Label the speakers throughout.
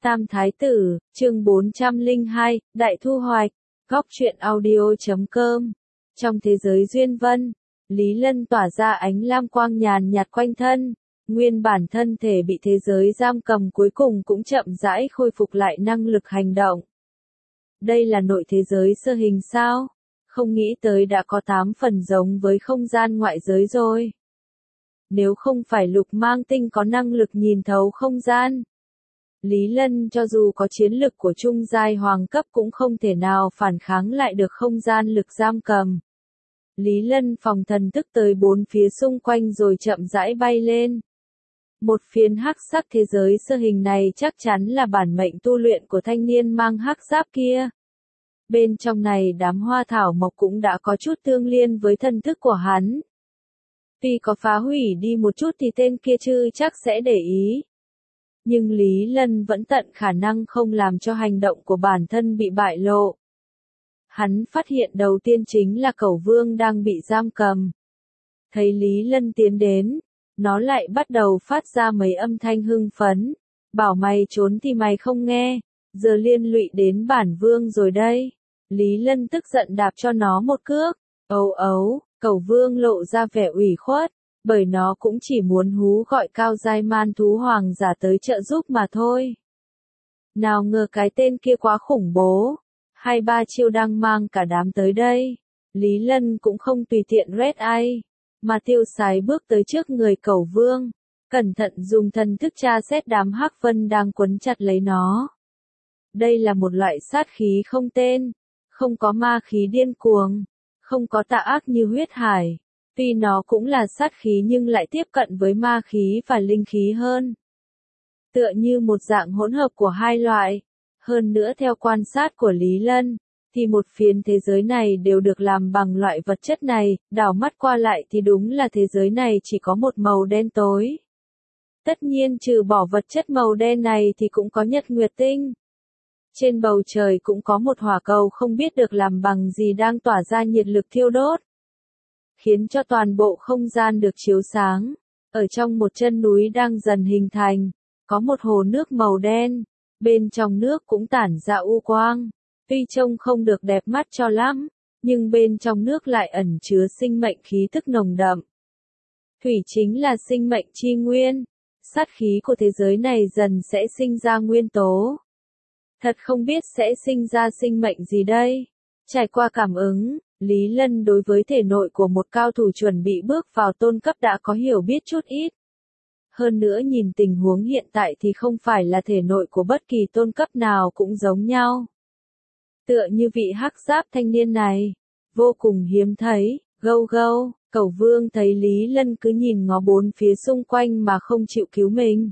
Speaker 1: Tam Thái Tử, chương 402, Đại Thu Hoạch, Góc truyện audio.com. Trong thế giới duyên vân, Lý Lân tỏa ra ánh lam quang nhàn nhạt quanh thân, nguyên bản thân thể bị thế giới giam cầm cuối cùng cũng chậm rãi khôi phục lại năng lực hành động. Đây là nội thế giới sơ hình sao? Không nghĩ tới đã có 8 phần giống với không gian ngoại giới rồi. Nếu không phải Lục Mang Tinh có năng lực nhìn thấu không gian, Lý Lân cho dù có chiến lực của trung giai hoàng cấp cũng không thể nào phản kháng lại được không gian lực giam cầm. Lý Lân phòng thần thức tới bốn phía xung quanh rồi chậm rãi bay lên. Một phiến hắc sắc thế giới sơ hình này chắc chắn là bản mệnh tu luyện của thanh niên mang hắc giáp kia. Bên trong này đám hoa thảo mộc cũng đã có chút tương liên với thần thức của hắn. Tuy có phá hủy đi một chút thì tên kia chưa chắc sẽ để ý. Nhưng Lý Lân vẫn tận khả năng không làm cho hành động của bản thân bị bại lộ. Hắn phát hiện đầu tiên chính là Cẩu Vương đang bị giam cầm. Thấy Lý Lân tiến đến, nó lại bắt đầu phát ra mấy âm thanh hưng phấn. Bảo mày trốn thì mày không nghe, giờ liên lụy đến bản vương rồi đây. Lý Lân tức giận đạp cho nó một cước. Ấu ấu, Cẩu Vương lộ ra vẻ ủy khuất. Bởi nó cũng chỉ muốn hú gọi cao giai man thú hoàng giả tới trợ giúp mà thôi. Nào ngờ cái tên kia quá khủng bố. 2-3 chiêu đang mang cả đám tới đây. Lý Lân cũng không tùy tiện red ai, mà tiêu sái bước tới trước người Cẩu Vương. Cẩn thận dùng thần thức tra xét đám hắc vân đang quấn chặt lấy nó. Đây là một loại sát khí không tên. Không có ma khí điên cuồng. Không có tà ác như huyết hải. Tuy nó cũng là sát khí nhưng lại tiếp cận với ma khí và linh khí hơn. Tựa như một dạng hỗn hợp của hai loại. Hơn nữa theo quan sát của Lý Lân, thì một phiến thế giới này đều được làm bằng loại vật chất này, đảo mắt qua lại thì đúng là thế giới này chỉ có một màu đen tối. Tất nhiên trừ bỏ vật chất màu đen này thì cũng có nhật nguyệt tinh. Trên bầu trời cũng có một hỏa cầu không biết được làm bằng gì đang tỏa ra nhiệt lực thiêu đốt, khiến cho toàn bộ không gian được chiếu sáng. Ở trong một chân núi đang dần hình thành, có một hồ nước màu đen, bên trong nước cũng tản ra u quang. Tuy trông không được đẹp mắt cho lắm, nhưng bên trong nước lại ẩn chứa sinh mệnh khí tức nồng đậm. Thủy chính là sinh mệnh chi nguyên, sát khí của thế giới này dần sẽ sinh ra nguyên tố. Thật không biết sẽ sinh ra sinh mệnh gì đây. Trải qua cảm ứng, Lý Lân đối với thể nội của một cao thủ chuẩn bị bước vào tôn cấp đã có hiểu biết chút ít. Hơn nữa nhìn tình huống hiện tại thì không phải là thể nội của bất kỳ tôn cấp nào cũng giống nhau. Tựa như vị hắc giáp thanh niên này, vô cùng hiếm thấy. Gâu gâu, Cẩu Vương thấy Lý Lân cứ nhìn ngó bốn phía xung quanh mà không chịu cứu mình.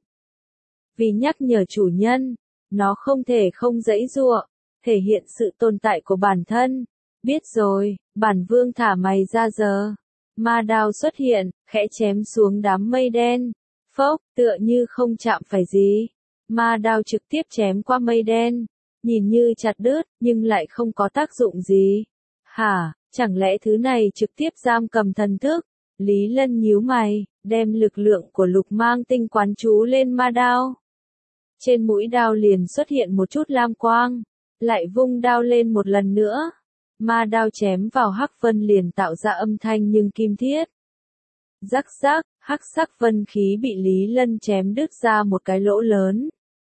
Speaker 1: Vì nhắc nhở chủ nhân, nó không thể không giãy giụa, thể hiện sự tồn tại của bản thân. Biết rồi, bản vương thả mày ra giờ. Ma đao xuất hiện, khẽ chém xuống đám mây đen. Phốc, tựa như không chạm phải gì. Ma đao trực tiếp chém qua mây đen. Nhìn như chặt đứt, nhưng lại không có tác dụng gì. Hả, chẳng lẽ thứ này trực tiếp giam cầm thần thức? Lý Lân nhíu mày, đem lực lượng của Lục Mang Tinh quán chú lên ma đao. Trên mũi đao liền xuất hiện một chút lam quang. Lại vung đao lên một lần nữa. Ma đao chém vào hắc vân liền tạo ra âm thanh nhưng kim thiết. Rắc rắc, hắc sắc vân khí bị Lý Lân chém đứt ra một cái lỗ lớn.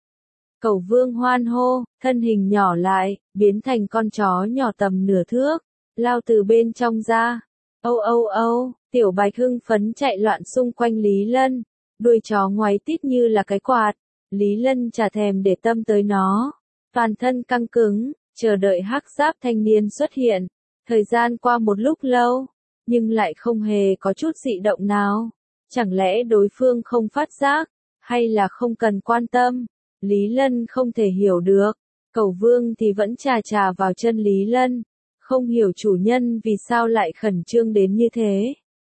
Speaker 1: Cẩu Vương hoan hô, thân hình nhỏ lại, biến thành con chó nhỏ tầm nửa thước, lao từ bên trong ra. Âu âu âu, tiểu bạch hưng phấn chạy loạn xung quanh Lý Lân, đuôi chó ngoáy tít như là cái quạt. Lý Lân chả thèm để tâm tới nó, toàn thân căng cứng, chờ đợi hắc giáp thanh niên xuất hiện. Thời gian qua một lúc lâu, nhưng lại không hề có chút dị động nào. Chẳng lẽ đối phương không phát giác, hay là không cần quan tâm? Lý Lân không thể hiểu được. Cẩu Vương thì vẫn chà chà vào chân Lý Lân, không hiểu chủ nhân vì sao lại khẩn trương đến như thế.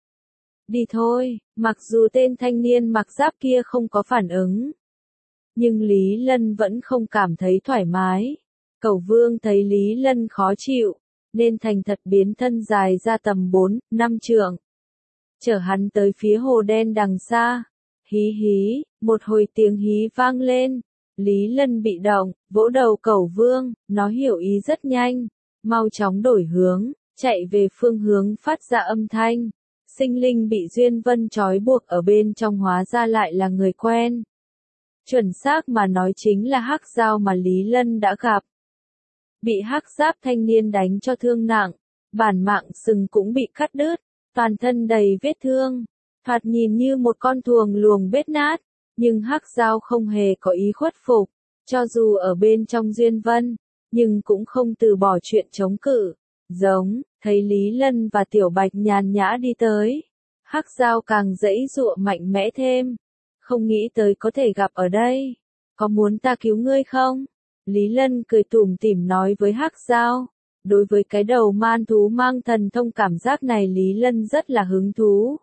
Speaker 1: Đi thôi, mặc dù tên thanh niên mặc giáp kia không có phản ứng, nhưng Lý Lân vẫn không cảm thấy thoải mái. Cẩu Vương thấy Lý Lân khó chịu, nên thành thật biến thân dài ra tầm 4-5 trượng. Chở hắn tới phía hồ đen đằng xa. Hí hí, một hồi tiếng hí vang lên. Lý Lân bị động, vỗ đầu Cẩu Vương, nó hiểu ý rất nhanh, mau chóng đổi hướng, chạy về phương hướng phát ra âm thanh. Sinh linh bị Duyên Vân trói buộc ở bên trong hóa ra lại là người quen. Chuẩn xác mà nói chính là Hắc Dao mà Lý Lân đã gặp. Bị Hắc Giáp thanh niên đánh cho thương nặng, bản mạng sừng cũng bị cắt đứt, toàn thân đầy vết thương, thoạt nhìn như một con thuồng luồng bết nát, nhưng Hắc Dao không hề có ý khuất phục, cho dù ở bên trong Duyên Vân, nhưng cũng không từ bỏ chuyện chống cự. Giống, thấy Lý Lân và Tiểu Bạch nhàn nhã đi tới, Hắc Dao càng giãy giụa mạnh mẽ thêm, không nghĩ tới có thể gặp ở đây, có muốn ta cứu ngươi không? Lý Lân cười tủm tỉm nói với Hắc Dao. Đối với cái đầu man thú mang thần thông cảm giác này Lý Lân rất là hứng thú.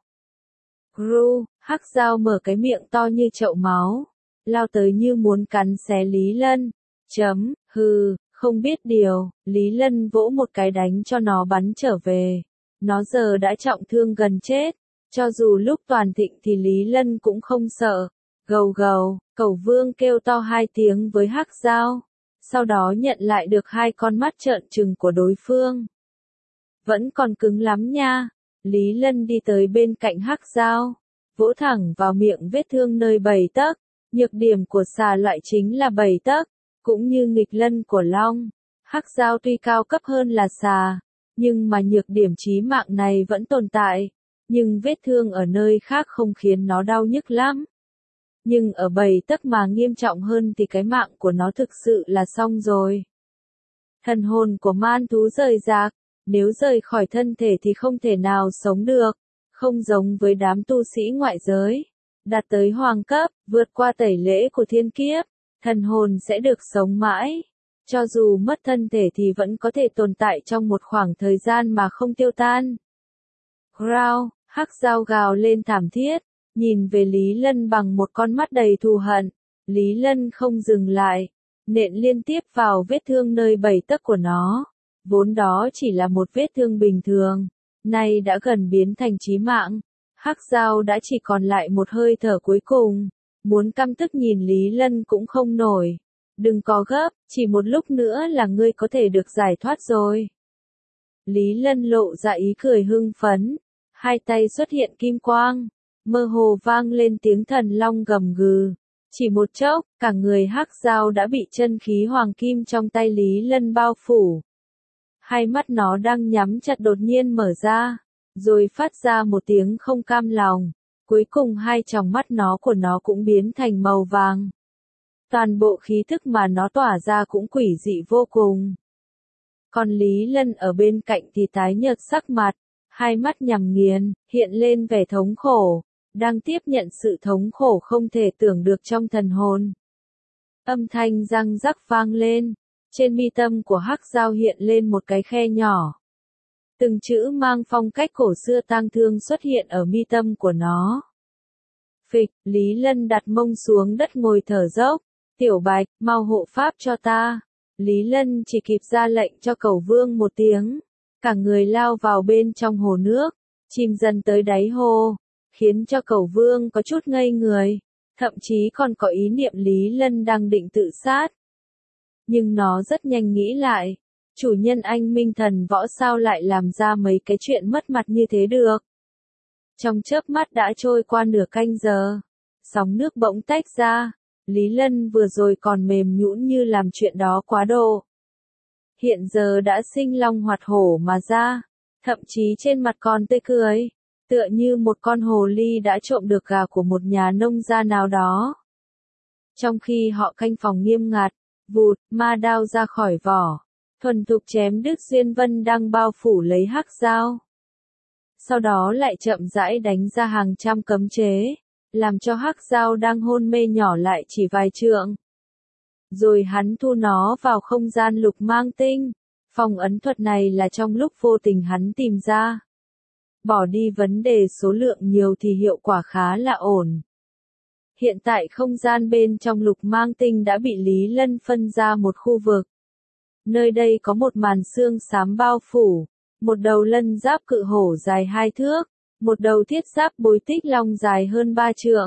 Speaker 1: Gru, Hắc Dao mở cái miệng to như chậu máu, lao tới như muốn cắn xé Lý Lân. Hừ, không biết điều, Lý Lân vỗ một cái đánh cho nó bắn trở về. Nó giờ đã trọng thương gần chết, cho dù lúc toàn thịnh thì Lý Lân cũng không sợ. Gầu gầu, Cẩu Vương kêu to 2 tiếng với Hắc Dao, sau đó nhận lại được 2 con mắt trợn trừng của đối phương. Vẫn còn cứng lắm nha. Lý Lân đi tới bên cạnh Hắc Dao, vỗ thẳng vào miệng vết thương nơi 7 tấc. Nhược điểm của xà loại chính là 7 tấc, cũng như nghịch lân của long. Hắc Dao tuy cao cấp hơn là xà, nhưng mà nhược điểm chí mạng này vẫn tồn tại. Nhưng vết thương ở nơi khác không khiến nó đau nhức lắm. Nhưng ở 7 tấc mà nghiêm trọng hơn thì cái mạng của nó thực sự là xong rồi. Thần hồn của man thú rời rạc, nếu rời khỏi thân thể thì không thể nào sống được, không giống với đám tu sĩ ngoại giới. Đạt tới hoàng cấp, vượt qua tẩy lễ của thiên kiếp, thần hồn sẽ được sống mãi. Cho dù mất thân thể thì vẫn có thể tồn tại trong một khoảng thời gian mà không tiêu tan. Growl, Hắc Dao gào lên thảm thiết, nhìn về Lý Lân bằng một con mắt đầy thù hận. Lý Lân không dừng lại, nện liên tiếp vào vết thương nơi 7 tấc của nó. Vốn đó chỉ là một vết thương bình thường, nay đã gần biến thành chí mạng. Hắc Dao đã chỉ còn lại một hơi thở cuối cùng, muốn căm tức nhìn Lý Lân cũng không nổi. Đừng có gấp, chỉ một lúc nữa là ngươi có thể được giải thoát rồi. Lý Lân lộ ra ý cười hưng phấn, 2 tay xuất hiện kim quang, mơ hồ vang lên tiếng thần long gầm gừ. Chỉ một chốc, cả người Hắc Dao đã bị chân khí hoàng kim trong tay Lý Lân bao phủ. 2 mắt nó đang nhắm chặt đột nhiên mở ra, rồi phát ra một tiếng không cam lòng. Cuối cùng 2 tròng mắt của nó cũng biến thành màu vàng. Toàn bộ khí thức mà nó tỏa ra cũng quỷ dị vô cùng. Còn Lý Lân ở bên cạnh thì tái nhợt sắc mặt, 2 mắt nhằm nghiền, hiện lên vẻ thống khổ, đang tiếp nhận sự thống khổ không thể tưởng được trong thần hồn. Âm thanh răng rắc vang lên, trên mi tâm của Hắc Dao hiện lên một cái khe nhỏ. Từng chữ mang phong cách cổ xưa tang thương xuất hiện ở mi tâm của nó. Phịch, Lý Lân đặt mông xuống đất ngồi thở dốc. Tiểu Bạch, mau hộ pháp cho ta. Lý Lân chỉ kịp ra lệnh cho Cẩu Vương một tiếng. Cả người lao vào bên trong hồ nước, chìm dần tới đáy hồ, khiến cho Cẩu Vương có chút ngây người, thậm chí còn có ý niệm Lý Lân đang định tự sát. Nhưng nó rất nhanh nghĩ lại, chủ nhân anh minh thần võ sao lại làm ra mấy cái chuyện mất mặt như thế được. Trong chớp mắt đã trôi qua nửa canh giờ, sóng nước bỗng tách ra, Lý Lân vừa rồi còn mềm nhũn như làm chuyện đó quá độ. Hiện giờ đã sinh long hoạt hổ mà ra, thậm chí trên mặt còn tươi cười, tựa như một con hồ ly đã trộm được gà của một nhà nông gia nào đó. Trong khi họ canh phòng nghiêm ngặt, vụt, ma đao ra khỏi vỏ, thuần thục chém đứt Duyên Vân đang bao phủ lấy Hắc Dao. Sau đó lại chậm rãi đánh ra hàng trăm cấm chế, làm cho Hắc Dao đang hôn mê nhỏ lại chỉ vài trượng. Rồi hắn thu nó vào không gian lục mang tinh. Phong ấn thuật này là trong lúc vô tình hắn tìm ra. Bỏ đi vấn đề số lượng nhiều thì hiệu quả khá là ổn. Hiện tại không gian bên trong lục mang tinh đã bị Lý Lân phân ra một khu vực. Nơi đây có một màn xương xám bao phủ, một đầu lân giáp cự hổ dài 2 thước, một đầu thiết giáp bối tích long dài hơn 3 trượng,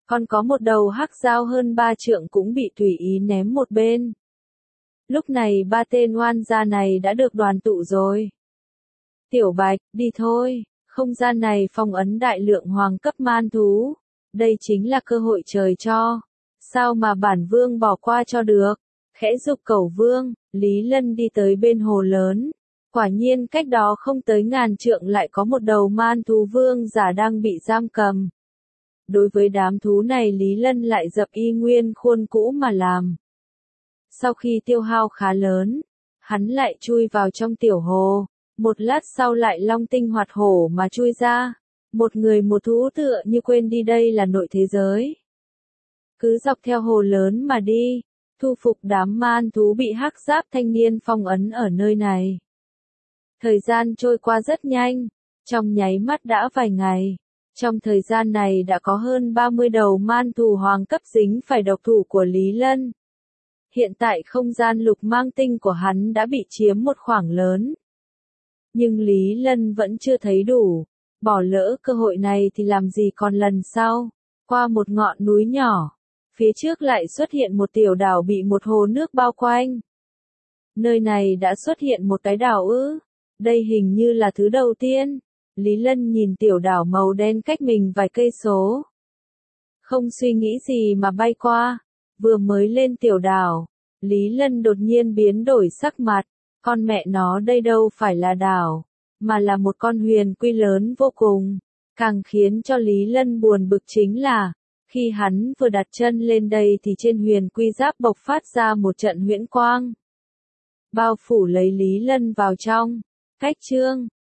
Speaker 1: Còn có một đầu hắc dao hơn 3 trượng cũng bị tùy ý ném một bên. Lúc này ba tên oan gia này đã được đoàn tụ rồi. Tiểu Bạch, đi thôi, không gian này phong ấn đại lượng hoàng cấp man thú. Đây chính là cơ hội trời cho. Sao mà bản vương bỏ qua cho được? Khẽ giục Cẩu Vương, Lý Lân đi tới bên hồ lớn. Quả nhiên cách đó không tới ngàn trượng lại có một đầu man thú vương giả đang bị giam cầm. Đối với đám thú này Lý Lân lại dập y nguyên khuôn cũ mà làm. Sau khi tiêu hao khá lớn, hắn lại chui vào trong tiểu hồ. Một lát sau lại long tinh hoạt hổ mà chui ra. Một người một thú tựa như quên đi đây là nội thế giới. Cứ dọc theo hồ lớn mà đi, thu phục đám man thú bị hắc giáp thanh niên phong ấn ở nơi này. Thời gian trôi qua rất nhanh, trong nháy mắt đã vài ngày. Trong thời gian này đã có hơn 30 đầu man thú hoàng cấp dính phải độc thủ của Lý Lân. Hiện tại không gian lục mang tinh của hắn đã bị chiếm một khoảng lớn. Nhưng Lý Lân vẫn chưa thấy đủ. Bỏ lỡ cơ hội này thì làm gì còn lần sau. Qua một ngọn núi nhỏ, phía trước lại xuất hiện một tiểu đảo bị một hồ nước bao quanh. Nơi này đã xuất hiện một cái đảo ư? Đây hình như là thứ đầu tiên. Lý Lân nhìn tiểu đảo màu đen cách mình vài cây số. Không suy nghĩ gì mà bay qua. Vừa mới lên tiểu đảo, Lý Lân đột nhiên biến đổi sắc mặt. Con mẹ nó đây đâu phải là đảo, mà là một con huyền quy lớn vô cùng. Càng khiến cho Lý Lân buồn bực chính là, khi hắn vừa đặt chân lên đây thì trên huyền quy giáp bộc phát ra một trận huyễn quang. Bao phủ lấy Lý Lân vào trong. Cách chương